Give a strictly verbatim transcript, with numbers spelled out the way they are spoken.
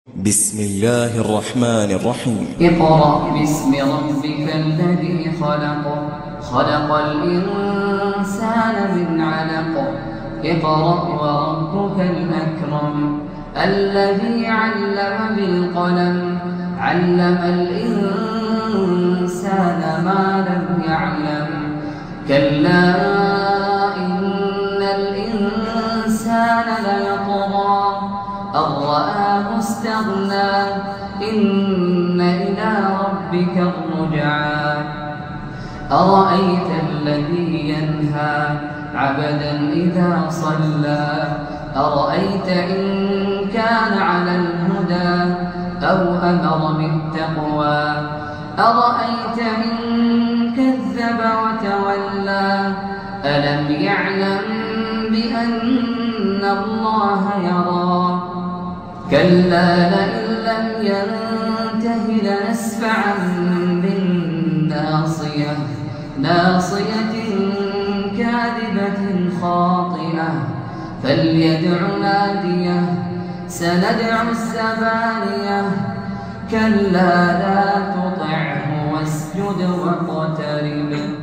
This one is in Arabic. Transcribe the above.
بسم الله الرحمن الرحيم. اقرأ باسم ربك الذي خلق خلق الإنسان من علق اقرأ وربك الأكرم الذي علم بالقلم علم الإنسان ما لم يعلم كلا إن الإنسان ليطغى أن رآه استغنى إن إلى ربك الرجعى أرأيت الذي ينهى عبدا إذا صلى أرأيت إن كان على الهدى أو أمر بالتقوى أرأيت إن كذب وتولى ألم يعلم بأن الله يرى كلا لئن لم ينته لنسفعا بالناصية ناصية كاذبة خاطئة فليدع ناديه سندع الزبانية كلا لا تطعه واسجد واقترب